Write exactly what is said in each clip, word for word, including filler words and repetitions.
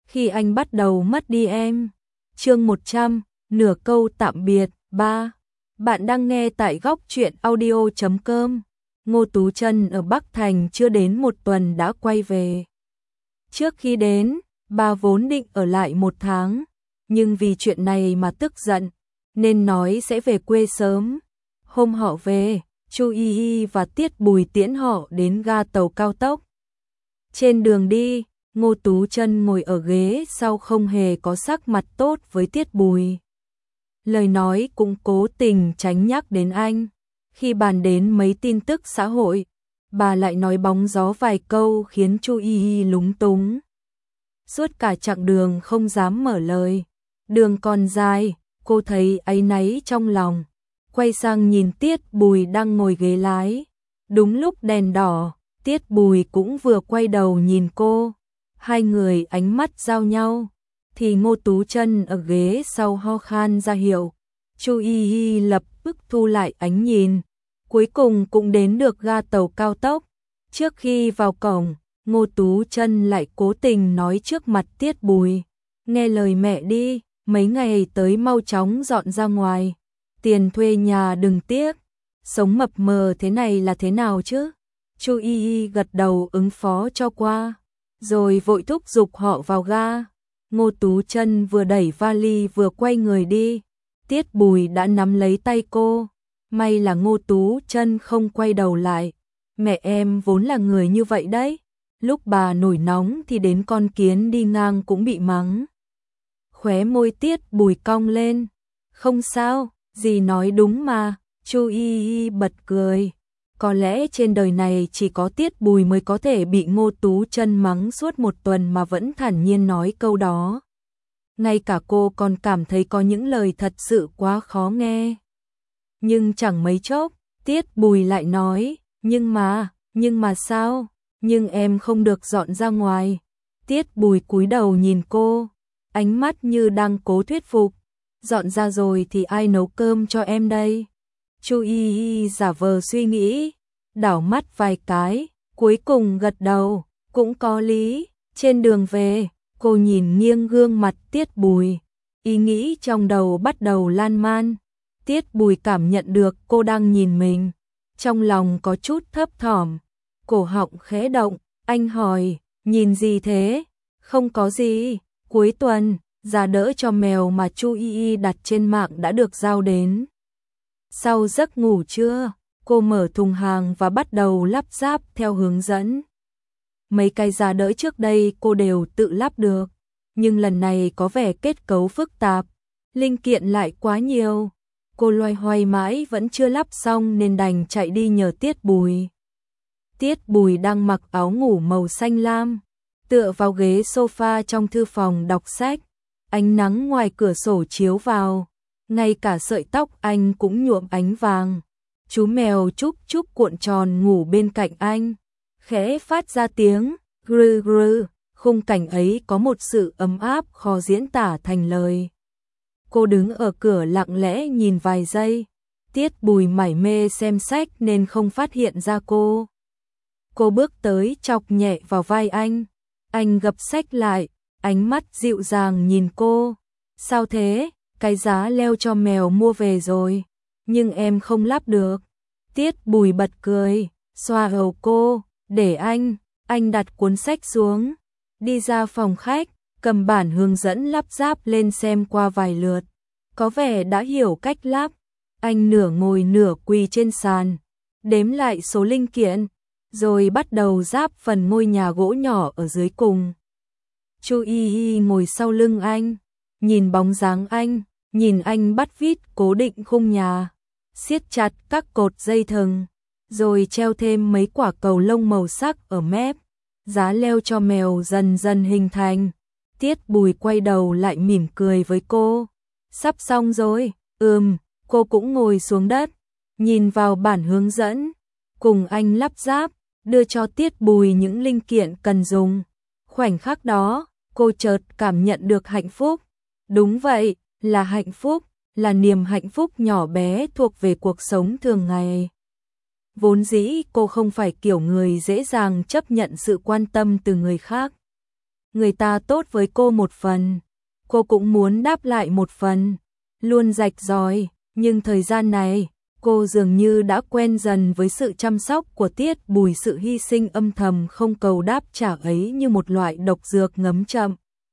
khi anh bắt đầu mất đi em. Chương một trăm, nửa câu tạm biệt. Ba. Bạn đang nghe tại góc truyện audio chấm com. Ngô Tú Chân ở Bắc Thành chưa đến một tuần đã quay về. Trước khi đến, bà vốn định ở lại một tháng, nhưng vì chuyện này mà tức giận, nên nói sẽ về quê sớm. Hôm họ về, Chu Y Y và Tiết Bùi tiễn họ đến ga tàu cao tốc. Trên đường đi, Ngô Tú Chân ngồi ở ghế sau không hề có sắc mặt tốt với Tiết Bùi. Lời nói cũng cố tình tránh nhắc đến anh. Khi bàn đến mấy tin tức xã hội, bà lại nói bóng gió vài câu khiến Chu Y Y lúng túng. Suốt cả chặng đường không dám mở lời. Đường còn dài, cô thấy áy náy trong lòng. Quay sang nhìn Tiết Bùi đang ngồi ghế lái. Đúng lúc đèn đỏ, Tiết Bùi cũng vừa quay đầu nhìn cô. Hai người ánh mắt giao nhau, thì Ngô Tú Chân ở ghế sau ho khan ra hiệu. Chu Y Y lập tức thu lại ánh nhìn. Cuối cùng cũng đến được ga tàu cao tốc. Trước khi vào cổng, Ngô Tú Chân lại cố tình nói trước mặt Tiết Bùi. Nghe lời mẹ đi, mấy ngày tới mau chóng dọn ra ngoài. Tiền thuê nhà đừng tiếc. Sống mập mờ thế này là thế nào chứ? Chu Y Y gật đầu ứng phó cho qua, rồi vội thúc giục họ vào ga. Ngô Tú Chân vừa đẩy vali vừa quay người đi. Tiết Bùi đã nắm lấy tay cô. May là Ngô Tú Chân không quay đầu lại. Mẹ em vốn là người như vậy đấy. Lúc bà nổi nóng thì đến con kiến đi ngang cũng bị mắng. Khóe môi Tiết Bùi cong lên. Không sao, dì nói đúng mà. Chu Y Y bật cười. Có lẽ trên đời này chỉ có Tiết Bùi mới có thể bị Ngô Tú Chân mắng suốt một tuần mà vẫn thản nhiên nói câu đó. Ngay cả cô còn cảm thấy có những lời thật sự quá khó nghe. Nhưng chẳng mấy chốc, Tiết Bùi lại nói, nhưng mà, nhưng mà sao? Nhưng em không được dọn ra ngoài. Tiết Bùi cúi đầu nhìn cô, ánh mắt như đang cố thuyết phục. Dọn ra rồi thì ai nấu cơm cho em đây? Chu Y Y giả vờ suy nghĩ, đảo mắt vài cái, cuối cùng gật đầu, cũng có lý. Trên đường về, cô nhìn nghiêng gương mặt Tiết Bùi, ý nghĩ trong đầu bắt đầu lan man. Tiết Bùi cảm nhận được cô đang nhìn mình, trong lòng có chút thấp thỏm, cổ họng khẽ động. Anh hỏi, nhìn gì thế? Không có gì. Cuối tuần, giá đỡ cho mèo mà Chu Y Y đặt trên mạng đã được giao đến. Sau giấc ngủ trưa, cô mở thùng hàng và bắt đầu lắp ráp theo hướng dẫn. Mấy cái giá đỡ trước đây cô đều tự lắp được, nhưng lần này có vẻ kết cấu phức tạp, linh kiện lại quá nhiều. Cô loay hoay mãi vẫn chưa lắp xong nên đành chạy đi nhờ Tiết Bùi. Tiết Bùi đang mặc áo ngủ màu xanh lam, tựa vào ghế sofa trong thư phòng đọc sách. Ánh nắng ngoài cửa sổ chiếu vào, ngay cả sợi tóc anh cũng nhuộm ánh vàng. Chú mèo Chúc Chúc cuộn tròn ngủ bên cạnh anh, khẽ phát ra tiếng grư grư. Khung cảnh ấy có một sự ấm áp khó diễn tả thành lời. Cô đứng ở cửa lặng lẽ nhìn vài giây. Tiết Bùi mải mê xem sách nên không phát hiện ra cô. Cô bước tới chọc nhẹ vào vai anh. Anh gập sách lại, ánh mắt dịu dàng nhìn cô. Sao thế? Cái giá leo cho mèo mua về rồi, nhưng em không lắp được. Tiết Bùi bật cười, xoa đầu cô, để anh, anh đặt cuốn sách xuống, đi ra phòng khách, cầm bản hướng dẫn lắp ráp lên xem qua vài lượt. Có vẻ đã hiểu cách lắp. Anh nửa ngồi nửa quỳ trên sàn, đếm lại số linh kiện, rồi bắt đầu ráp phần ngôi nhà gỗ nhỏ ở dưới cùng. Chu Y Y ngồi sau lưng anh, nhìn bóng dáng anh, nhìn anh bắt vít cố định khung nhà, siết chặt các cột dây thừng, rồi treo thêm mấy quả cầu lông màu sắc ở mép. Giá leo cho mèo dần dần hình thành. Tiết Bùi quay đầu lại mỉm cười với cô. Sắp xong rồi. Ừm. Cô cũng ngồi xuống đất, nhìn vào bản hướng dẫn, cùng anh lắp ráp, đưa cho Tiết Bùi những linh kiện cần dùng. Khoảnh khắc đó, cô chợt cảm nhận được hạnh phúc. Đúng vậy, là hạnh phúc, là niềm hạnh phúc nhỏ bé thuộc về cuộc sống thường ngày. Vốn dĩ cô không phải kiểu người dễ dàng chấp nhận sự quan tâm từ người khác. người ta tốt với cô một phần, cô cũng muốn đáp lại một phần, luôn rạch ròi, nhưng thời gian này, cô dường như đã quen dần với sự chăm sóc của Tiết Bùi, sự hy sinh âm thầm không cầu đáp trả ấy như một loại độc dược ngấm chậm.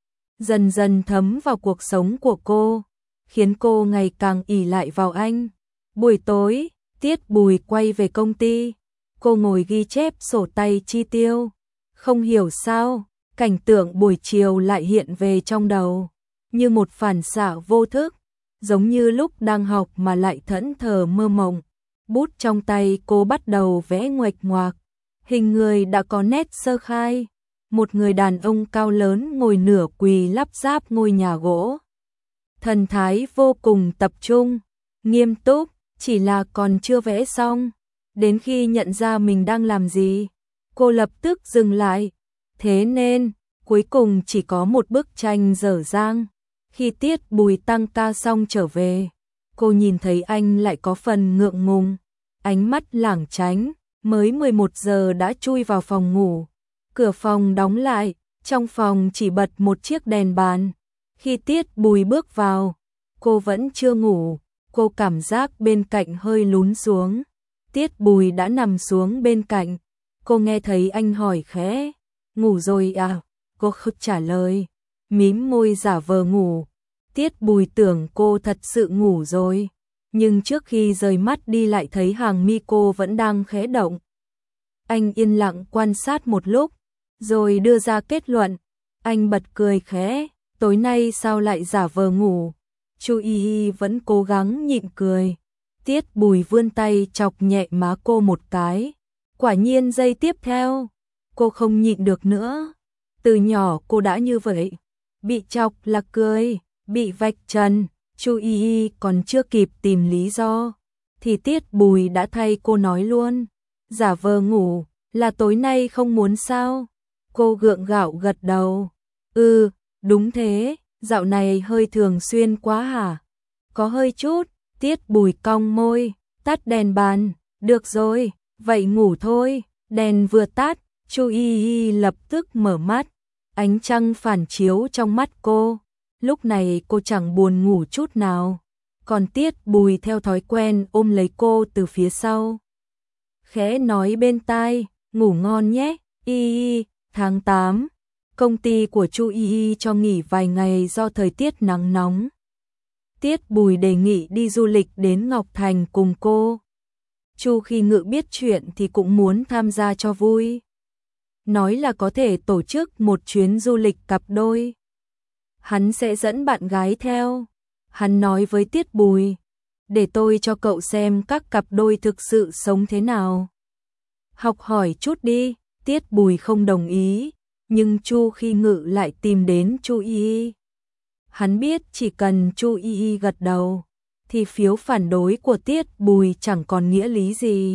Dần dần thấm vào cuộc sống của cô, khiến cô ngày càng ỷ lại vào anh. Buổi tối, Tiết Bùi quay về công ty, cô ngồi ghi chép sổ tay chi tiêu. Không hiểu sao, cảnh tượng buổi chiều lại hiện về trong đầu, như một phản xạ vô thức, giống như lúc đang học mà lại thẫn thờ mơ mộng. Bút trong tay cô bắt đầu vẽ nguệch ngoạc, hình người đã có nét sơ khai. Một người đàn ông cao lớn ngồi nửa quỳ lắp ráp ngôi nhà gỗ. Thần thái vô cùng tập trung, nghiêm túc, chỉ là còn chưa vẽ xong. Đến khi nhận ra mình đang làm gì, cô lập tức dừng lại. Thế nên, cuối cùng chỉ có một bức tranh dở dang. Khi Tiết Bùi tăng ca xong trở về, cô nhìn thấy anh lại có phần ngượng ngùng, ánh mắt lảng tránh, mới mười một giờ đã chui vào phòng ngủ. Cửa phòng đóng lại, trong phòng chỉ bật một chiếc đèn bàn. Khi Tiết Bùi bước vào, cô vẫn chưa ngủ, cô cảm giác bên cạnh hơi lún xuống. Tiết Bùi đã nằm xuống bên cạnh, cô nghe thấy anh hỏi khẽ, ngủ rồi à? Cô không trả lời, mím môi giả vờ ngủ. Tiết Bùi tưởng cô thật sự ngủ rồi, nhưng trước khi rời mắt đi lại thấy hàng mi cô vẫn đang khẽ động. Anh yên lặng quan sát một lúc, rồi đưa ra kết luận. Anh bật cười khẽ, tối nay sao lại giả vờ ngủ? Chu Y Y vẫn cố gắng nhịn cười. Tiết Bùi vươn tay chọc nhẹ má cô một cái. Quả nhiên giây tiếp theo, cô không nhịn được nữa. Từ nhỏ cô đã như vậy, bị chọc là cười, bị vạch trần. Chu Y Y còn chưa kịp tìm lý do, thì Tiết Bùi đã thay cô nói luôn. Giả vờ ngủ, là tối nay không muốn sao? Cô gượng gạo gật đầu. Ừ, đúng thế, dạo này hơi thường xuyên quá hả? Có hơi chút. Tiết Bùi cong môi, tắt đèn bàn. Được rồi, vậy ngủ thôi. Đèn vừa tắt, Chu Y Y lập tức mở mắt. Ánh trăng phản chiếu trong mắt cô. Lúc này cô chẳng buồn ngủ chút nào. Còn Tiết Bùi theo thói quen ôm lấy cô từ phía sau, khẽ nói bên tai, ngủ ngon nhé, Y Y. Tháng tám, công ty của Chu Y Y cho nghỉ vài ngày do thời tiết nắng nóng. Tiết Bùi đề nghị đi du lịch đến Ngọc Thành cùng cô. Chu Khi Ngự biết chuyện thì cũng muốn tham gia cho vui, nói là có thể tổ chức một chuyến du lịch cặp đôi. Hắn sẽ dẫn bạn gái theo. Hắn nói với Tiết Bùi, để tôi cho cậu xem các cặp đôi thực sự sống thế nào. Học hỏi chút đi. Tiết Bùi không đồng ý, nhưng Chu Khi Ngự lại tìm đến Chu Y Y. Hắn biết chỉ cần Chu Y Y gật đầu, thì phiếu phản đối của Tiết Bùi chẳng còn nghĩa lý gì.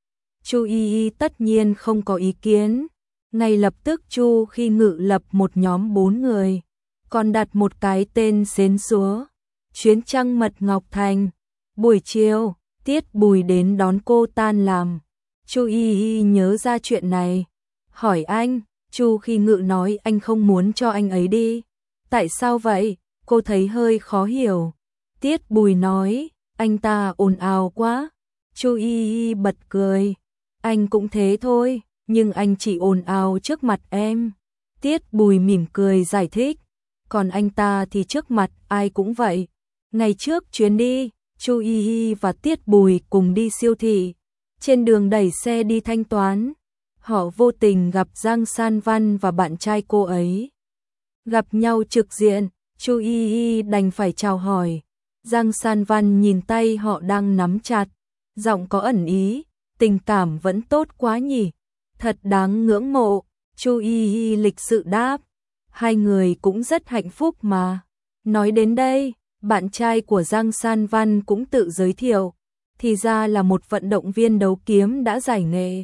Chu Y Y tất nhiên không có ý kiến. Ngay lập tức Chu Khi Ngự lập một nhóm bốn người, còn đặt một cái tên xến xúa, chuyến trăng mật Ngọc Thành. Buổi chiều, Tiết Bùi đến đón cô tan làm. Chu Y Y nhớ ra chuyện này, hỏi anh. Chu Khi Ngự nói anh không muốn cho anh ấy đi. Tại sao vậy? Cô thấy hơi khó hiểu. Tiết Bùi nói, anh ta ồn ào quá. Chu Y Y bật cười, anh cũng thế thôi, nhưng anh chỉ ồn ào trước mặt em. Tiết Bùi mỉm cười giải thích, còn anh ta thì trước mặt ai cũng vậy. Ngày trước chuyến đi, Chu Y Y và Tiết Bùi cùng đi siêu thị. Trên đường đẩy xe đi thanh toán, họ vô tình gặp Giang San Văn và bạn trai cô ấy. Gặp nhau trực diện, Chu Y Y đành phải chào hỏi. Giang San Văn nhìn tay họ đang nắm chặt, giọng có ẩn ý, tình cảm vẫn tốt quá nhỉ, thật đáng ngưỡng mộ. Chu Y Y lịch sự đáp, hai người cũng rất hạnh phúc mà. Nói đến đây, bạn trai của Giang San Văn cũng tự giới thiệu, thì ra là một vận động viên đấu kiếm đã giải nghệ.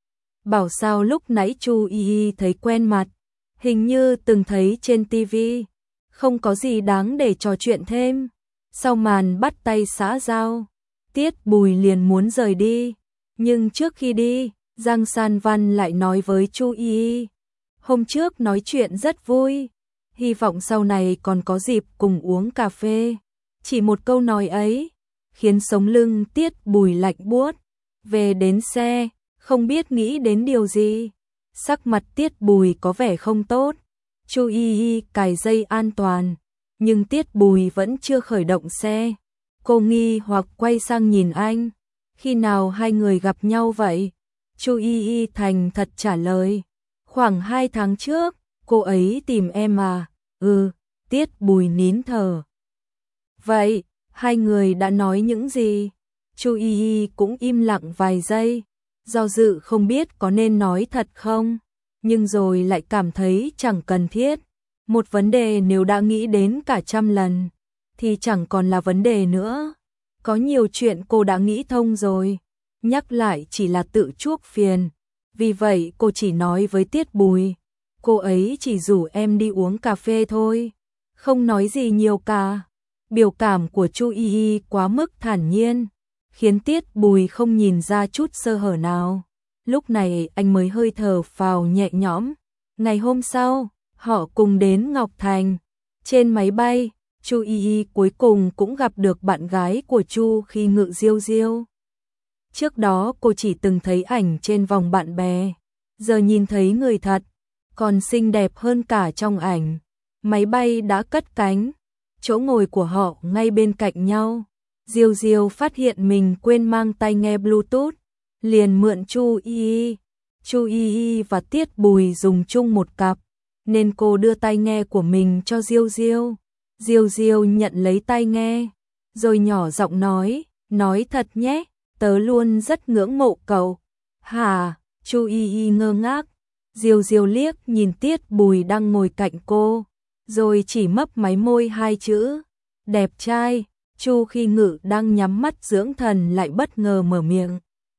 Bảo sao lúc nãy Chu Y Y thấy quen mặt, hình như từng thấy trên ti vi, không có gì đáng để trò chuyện thêm. Sau màn bắt tay xã giao, Tiết Bùi liền muốn rời đi, nhưng trước khi đi, Giang San Văn lại nói với Chu Y Y, hôm trước nói chuyện rất vui, hy vọng sau này còn có dịp cùng uống cà phê. Chỉ một câu nói ấy, khiến sống lưng Tiết Bùi lạnh buốt. Về đến xe, không biết nghĩ đến điều gì. Sắc mặt Tiết Bùi có vẻ không tốt. Chu Y Y cài dây an toàn, nhưng Tiết Bùi vẫn chưa khởi động xe. Cô nghi hoặc quay sang nhìn anh. Khi nào hai người gặp nhau vậy? Chu Y Y thành thật trả lời. Khoảng hai tháng trước, cô ấy tìm em à? Ừ, Tiết Bùi nín thở. Vậy, hai người đã nói những gì? Chu Y Y cũng im lặng vài giây, do dự không biết có nên nói thật không, nhưng rồi lại cảm thấy chẳng cần thiết. Một vấn đề nếu đã nghĩ đến cả trăm lần, thì chẳng còn là vấn đề nữa. Có nhiều chuyện cô đã nghĩ thông rồi, nhắc lại chỉ là tự chuốc phiền. Vì vậy cô chỉ nói với Tiết Bùi, cô ấy chỉ rủ em đi uống cà phê thôi, không nói gì nhiều cả. Biểu cảm của Chu Y Y quá mức thản nhiên, khiến Tiết Bùi không nhìn ra chút sơ hở nào. Lúc này anh mới hơi thở phào nhẹ nhõm. Ngày hôm sau, họ cùng đến Ngọc Thành. Trên máy bay, Chu Y Y cuối cùng cũng gặp được bạn gái của Chu Khi Ngự, Diêu Diêu. Trước đó cô chỉ từng thấy ảnh trên vòng bạn bè, giờ nhìn thấy người thật, còn xinh đẹp hơn cả trong ảnh. Máy bay đã cất cánh, chỗ ngồi của họ ngay bên cạnh nhau. Diêu Diêu phát hiện mình quên mang tai nghe Bluetooth, liền mượn Chu Y Y. Chu Y Y và Tiết Bùi dùng chung một cặp, nên cô đưa tai nghe của mình cho Diêu Diêu. Diêu Diêu nhận lấy tai nghe, rồi nhỏ giọng nói, nói thật nhé, tớ luôn rất ngưỡng mộ cậu. Hả? Chu Y Y ngơ ngác. Diêu Diêu liếc nhìn Tiết Bùi đang ngồi cạnh cô, rồi chỉ mấp máy môi hai chữ, đẹp trai. Chu Khi Ngự đang nhắm mắt dưỡng thần lại bất ngờ mở miệng.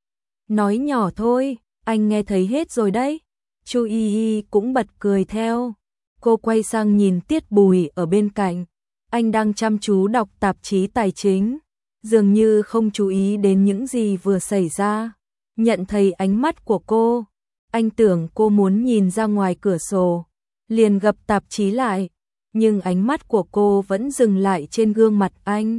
Nói nhỏ thôi, anh nghe thấy hết rồi đấy. Chu Y Y cũng bật cười theo. Cô quay sang nhìn Tiết Bùi ở bên cạnh. Anh đang chăm chú đọc tạp chí tài chính, dường như không chú ý đến những gì vừa xảy ra. Nhận thấy ánh mắt của cô, anh tưởng cô muốn nhìn ra ngoài cửa sổ, liền gập tạp chí lại, nhưng ánh mắt của cô vẫn dừng lại trên gương mặt anh.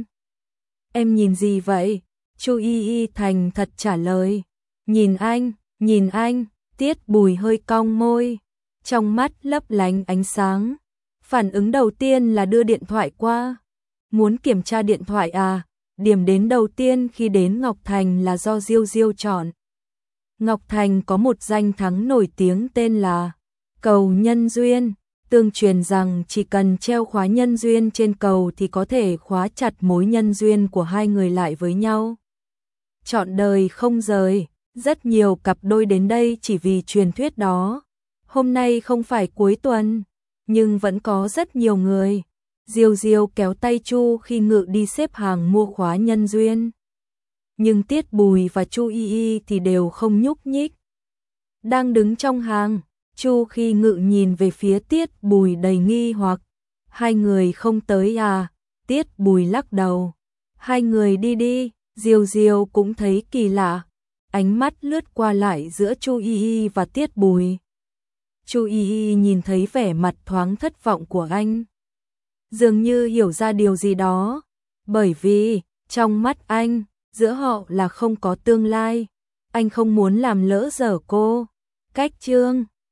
Em nhìn gì vậy? Chu Y Y thành thật trả lời. Nhìn anh, nhìn anh. Tiết Bùi hơi cong môi, trong mắt lấp lánh ánh sáng. Phản ứng đầu tiên là đưa điện thoại qua. Muốn kiểm tra điện thoại à? Điểm đến đầu tiên khi đến Ngọc Thành là do Diêu Diêu chọn. Ngọc Thành có một danh thắng nổi tiếng tên là cầu nhân duyên. Tương truyền rằng chỉ cần treo khóa nhân duyên trên cầu thì có thể khóa chặt mối nhân duyên của hai người lại với nhau, trọn đời không rời. Rất nhiều cặp đôi đến đây chỉ vì truyền thuyết đó. Hôm nay không phải cuối tuần, nhưng vẫn có rất nhiều người. Diêu Diêu kéo tay Chu Khi Ngự đi xếp hàng mua khóa nhân duyên, nhưng Tiết Bùi và Chu Y Y thì đều không nhúc nhích. Đang đứng trong hàng, Chu Khi Ngự nhìn về phía Tiết Bùi đầy nghi hoặc. Hai người không tới à? Tiết Bùi lắc đầu. Hai người đi đi. Diêu Diêu cũng thấy kỳ lạ, ánh mắt lướt qua lại giữa Chu Y Y và Tiết Bùi. Chu Y Y nhìn thấy vẻ mặt thoáng thất vọng của anh, dường như hiểu ra điều gì đó, bởi vì trong mắt anh, giữa họ là không có tương lai. Anh không muốn làm lỡ dở cô. Cách chương